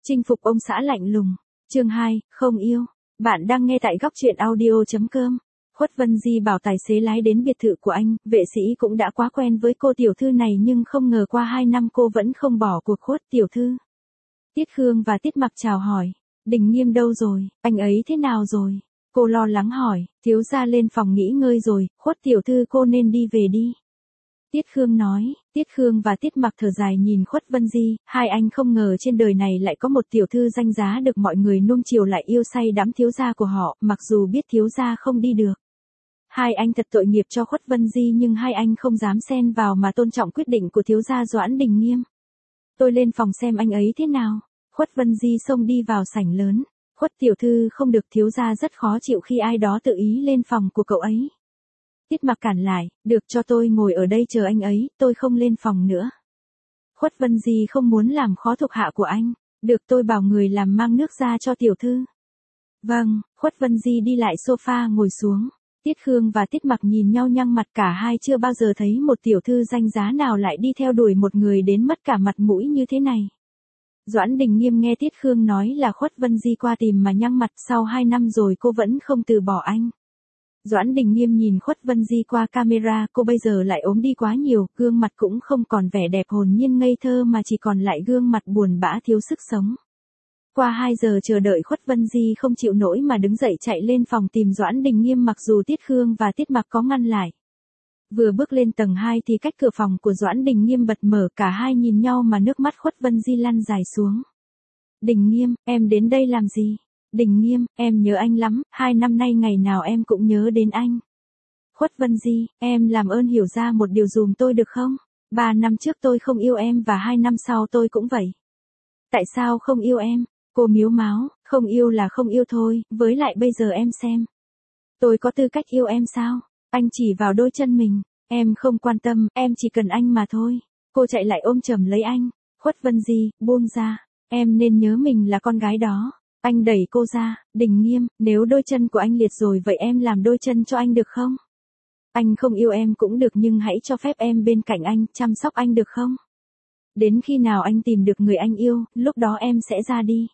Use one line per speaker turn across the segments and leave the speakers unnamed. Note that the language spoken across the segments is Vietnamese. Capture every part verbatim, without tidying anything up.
Chinh phục ông xã lạnh lùng. Chương hai, không yêu. Bạn đang nghe tại góc truyện audio.com. Khuất Vân Di bảo tài xế lái đến biệt thự của anh, vệ sĩ cũng đã quá quen với cô tiểu thư này nhưng không ngờ qua hai năm cô vẫn không bỏ cuộc. Khuất tiểu thư. Tiết Khương và Tiết Mặc chào hỏi. Đình Nghiêm đâu rồi, anh ấy thế nào rồi? Cô lo lắng hỏi, thiếu gia lên phòng nghỉ ngơi rồi, Khuất tiểu thư cô nên đi về đi. Tiết Khương nói. Tiết Khương và Tiết Mặc thở dài nhìn Khuất Vân Di, hai anh không ngờ trên đời này lại có một tiểu thư danh giá được mọi người nuông chiều lại yêu say đắm thiếu gia của họ, mặc dù biết thiếu gia không đi được. Hai anh thật tội nghiệp cho Khuất Vân Di nhưng hai anh không dám xen vào mà tôn trọng quyết định của thiếu gia Doãn Đình Nghiêm. Tôi lên phòng xem anh ấy thế nào. Khuất Vân Di xông đi vào sảnh lớn. Khuất tiểu thư không được, thiếu gia rất khó chịu khi ai đó tự ý lên phòng của cậu ấy. Tiết Mặc cản lại, được, cho tôi ngồi ở đây chờ anh ấy, tôi không lên phòng nữa. Khuất Vân Di không muốn làm khó thuộc hạ của anh. Được, tôi bảo người làm mang nước ra cho tiểu thư. Vâng. Khuất Vân Di đi lại sofa ngồi xuống. Tiết Khương và Tiết Mặc nhìn nhau nhăn mặt, cả hai chưa bao giờ thấy một tiểu thư danh giá nào lại đi theo đuổi một người đến mất cả mặt mũi như thế này. Doãn Đình Nghiêm nghe Tiết Khương nói là Khuất Vân Di qua tìm mà nhăn mặt, sau hai năm rồi cô vẫn không từ bỏ anh. Doãn Đình Nghiêm nhìn Khuất Vân Di qua camera, cô bây giờ lại ốm đi quá nhiều, gương mặt cũng không còn vẻ đẹp hồn nhiên ngây thơ mà chỉ còn lại gương mặt buồn bã thiếu sức sống. Qua hai giờ chờ đợi, Khuất Vân Di không chịu nổi mà đứng dậy chạy lên phòng tìm Doãn Đình Nghiêm mặc dù Tiết Khương và Tiết Mặc có ngăn lại. Vừa bước lên tầng hai thì cách cửa phòng của Doãn Đình Nghiêm bật mở, cả hai nhìn nhau mà nước mắt Khuất Vân Di lăn dài xuống. Đình Nghiêm, em đến đây làm gì? Đình Nghiêm, em nhớ anh lắm, hai năm nay ngày nào em cũng nhớ đến anh. Khuất Vân Di, em làm ơn hiểu ra một điều dùm tôi được không? Ba năm trước tôi không yêu em và hai năm sau tôi cũng vậy. Tại sao không yêu em? Cô miếu máo, không yêu là không yêu thôi, với lại bây giờ em xem. Tôi có tư cách yêu em sao? Anh chỉ vào đôi chân mình, em không quan tâm, em chỉ cần anh mà thôi. Cô chạy lại ôm chầm lấy anh. Khuất Vân Di, buông ra, em nên nhớ mình là con gái đó. Anh đẩy cô ra. Đình Nghiêm, nếu đôi chân của anh liệt rồi vậy em làm đôi chân cho anh được không? Anh không yêu em cũng được nhưng hãy cho phép em bên cạnh anh, chăm sóc anh được không? Đến khi nào anh tìm được người anh yêu, lúc đó em sẽ ra đi.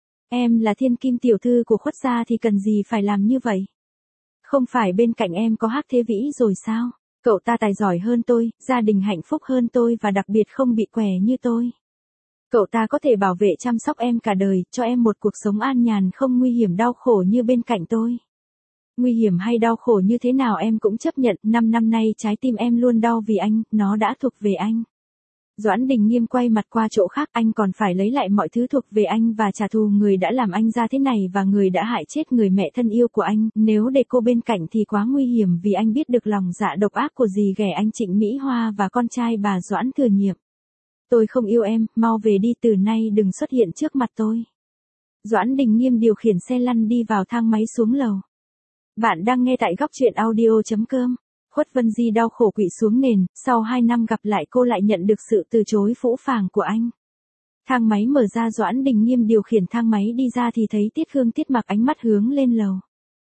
Em là thiên kim tiểu thư của Khuất gia thì cần gì phải làm như vậy? Không phải bên cạnh em có Hắc Thế Vĩ rồi sao? Cậu ta tài giỏi hơn tôi, gia đình hạnh phúc hơn tôi và đặc biệt không bị què như tôi. Cậu ta có thể bảo vệ chăm sóc em cả đời, cho em một cuộc sống an nhàn không nguy hiểm đau khổ như bên cạnh tôi. Nguy hiểm hay đau khổ như thế nào em cũng chấp nhận, năm năm nay trái tim em luôn đau vì anh, nó đã thuộc về anh. Doãn Đình Nghiêm quay mặt qua chỗ khác, anh còn phải lấy lại mọi thứ thuộc về anh và trả thù người đã làm anh ra thế này và người đã hại chết người mẹ thân yêu của anh, nếu để cô bên cạnh thì quá nguy hiểm vì anh biết được lòng dạ độc ác của dì ghẻ anh Trịnh Mỹ Hoa và con trai bà Doãn Thừa Nhiệm. Tôi không yêu em, mau về đi, từ nay đừng xuất hiện trước mặt tôi. Doãn Đình Nghiêm điều khiển xe lăn đi vào thang máy xuống lầu. Bạn đang nghe tại góc truyện audio.com. Khuất Vân Di đau khổ quỵ xuống nền, sau hai năm gặp lại cô lại nhận được sự từ chối phũ phàng của anh. Thang máy mở ra, Doãn Đình Nghiêm điều khiển thang máy đi ra thì thấy Tiết Khương Tiết Mặc ánh mắt hướng lên lầu.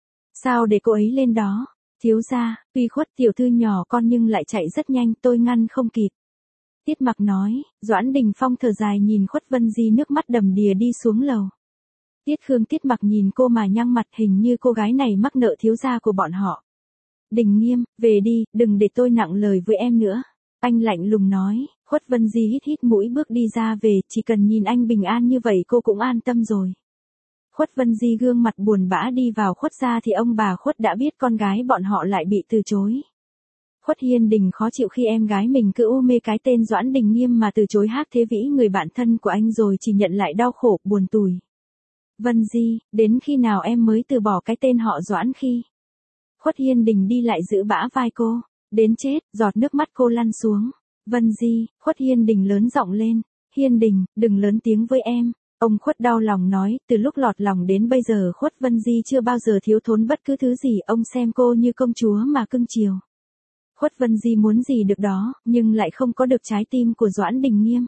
Sao để cô ấy lên đó? Thiếu gia, tuy Khuất tiểu thư nhỏ con nhưng lại chạy rất nhanh, tôi ngăn không kịp. Tiết Mặc nói. Doãn Đình Phong thở dài nhìn Khuất Vân Di nước mắt đầm đìa đi xuống lầu. Tiết Khương Tiết Mặc nhìn cô mà nhăn mặt, hình như cô gái này mắc nợ thiếu gia của bọn họ. Đình Nghiêm, về đi, đừng để tôi nặng lời với em nữa. Anh lạnh lùng nói. Khuất Vân Di hít hít mũi bước đi ra về, chỉ cần nhìn anh bình an như vậy cô cũng an tâm rồi. Khuất Vân Di gương mặt buồn bã đi vào Khuất gia thì ông bà Khuất đã biết con gái bọn họ lại bị từ chối. Khuất Hiên Đình khó chịu khi em gái mình cứ u mê cái tên Doãn Đình Nghiêm mà từ chối Hắc Thế Vĩ người bạn thân của anh rồi chỉ nhận lại đau khổ, buồn tủi. Vân Di, đến khi nào em mới từ bỏ cái tên họ Doãn khi? Khuất Hiên Đình đi lại giữ bả vai cô. Đến chết, giọt nước mắt cô lăn xuống. Vân Di, Khuất Hiên Đình lớn giọng lên. Hiên Đình, đừng lớn tiếng với em. Ông Khuất đau lòng nói, từ lúc lọt lòng đến bây giờ Khuất Vân Di chưa bao giờ thiếu thốn bất cứ thứ gì, ông xem cô như công chúa mà cưng chiều. Khuất Vân Di muốn gì được đó, nhưng lại không có được trái tim của Doãn Đình Nghiêm.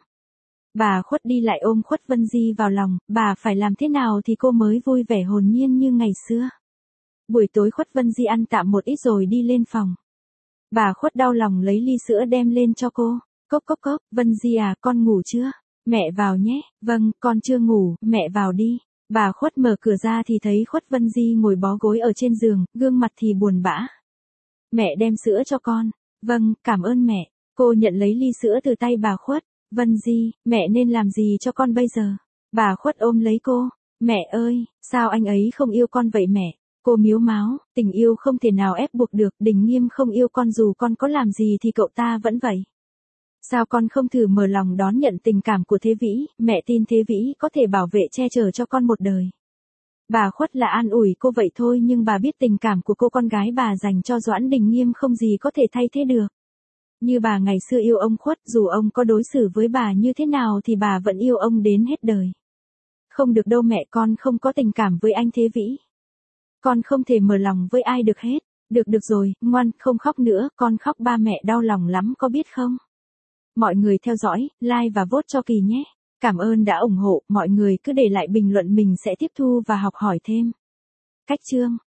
Bà Khuất đi lại ôm Khuất Vân Di vào lòng, bà phải làm thế nào thì cô mới vui vẻ hồn nhiên như ngày xưa. Buổi tối Khuất Vân Di ăn tạm một ít rồi đi lên phòng. Bà Khuất đau lòng lấy ly sữa đem lên cho cô. Cốc cốc cốc, Vân Di à, con ngủ chưa? Mẹ vào nhé, vâng, con chưa ngủ, mẹ vào đi. Bà Khuất mở cửa ra thì thấy Khuất Vân Di ngồi bó gối ở trên giường, gương mặt thì buồn bã. Mẹ đem sữa cho con. Vâng, cảm ơn mẹ. Cô nhận lấy ly sữa từ tay bà Khuất. Vân Di, mẹ nên làm gì cho con bây giờ? Bà Khuất ôm lấy cô. Mẹ ơi, sao anh ấy không yêu con vậy mẹ? Cô miếu máo, tình yêu không thể nào ép buộc được, Đình Nghiêm không yêu con dù con có làm gì thì cậu ta vẫn vậy. Sao con không thử mở lòng đón nhận tình cảm của Thế Vĩ, mẹ tin Thế Vĩ có thể bảo vệ che chở cho con một đời. Bà Khuất là an ủi cô vậy thôi nhưng bà biết tình cảm của cô con gái bà dành cho Doãn Đình Nghiêm không gì có thể thay thế được. Như bà ngày xưa yêu ông Khuất, dù ông có đối xử với bà như thế nào thì bà vẫn yêu ông đến hết đời. Không được đâu mẹ, con không có tình cảm với anh Thế Vĩ. Con không thể mở lòng với ai được hết. Được được rồi, ngoan, không khóc nữa, con khóc ba mẹ đau lòng lắm có biết không? Mọi người theo dõi, like và vote cho Kỳ nhé. Cảm ơn đã ủng hộ, mọi người cứ để lại bình luận mình sẽ tiếp thu và học hỏi thêm. Cách chương